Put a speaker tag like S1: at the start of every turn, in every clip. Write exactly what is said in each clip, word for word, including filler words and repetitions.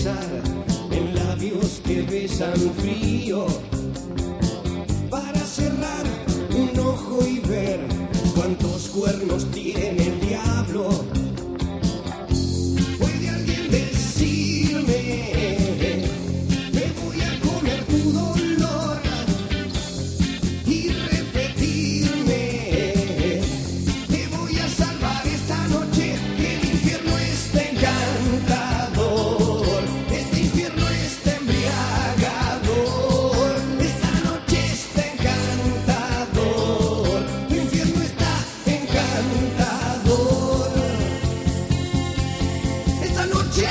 S1: pensar en labios que besan frío, para cerrar un ojo y ver cuántos cuernos tiene el diablo. ¿Puede alguien decirme? Me voy a comer tu dolor y repetirme. Te voy a salvar esta noche, que el infierno está encantador. Este infierno está embriagador. Esta noche está encantador. Tu infierno está encantador. Esta noche.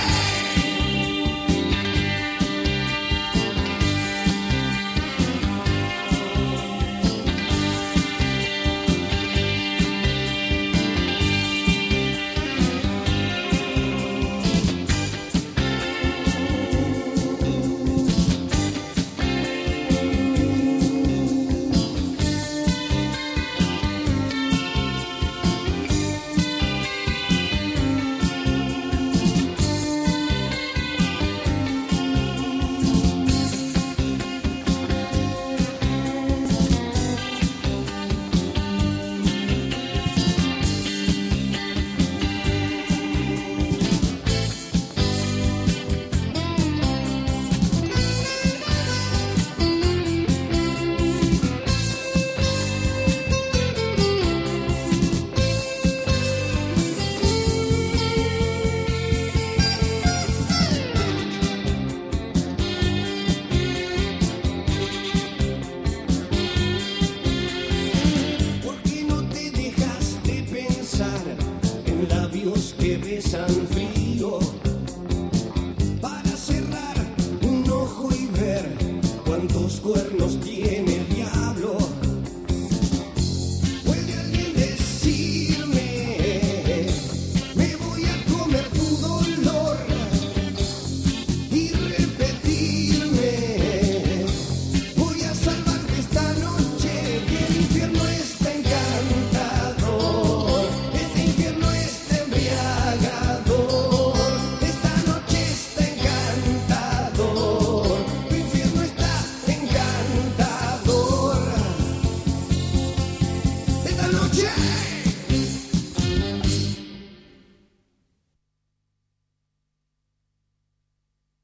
S1: ¿Por qué no te dejas de pensar en labios que besan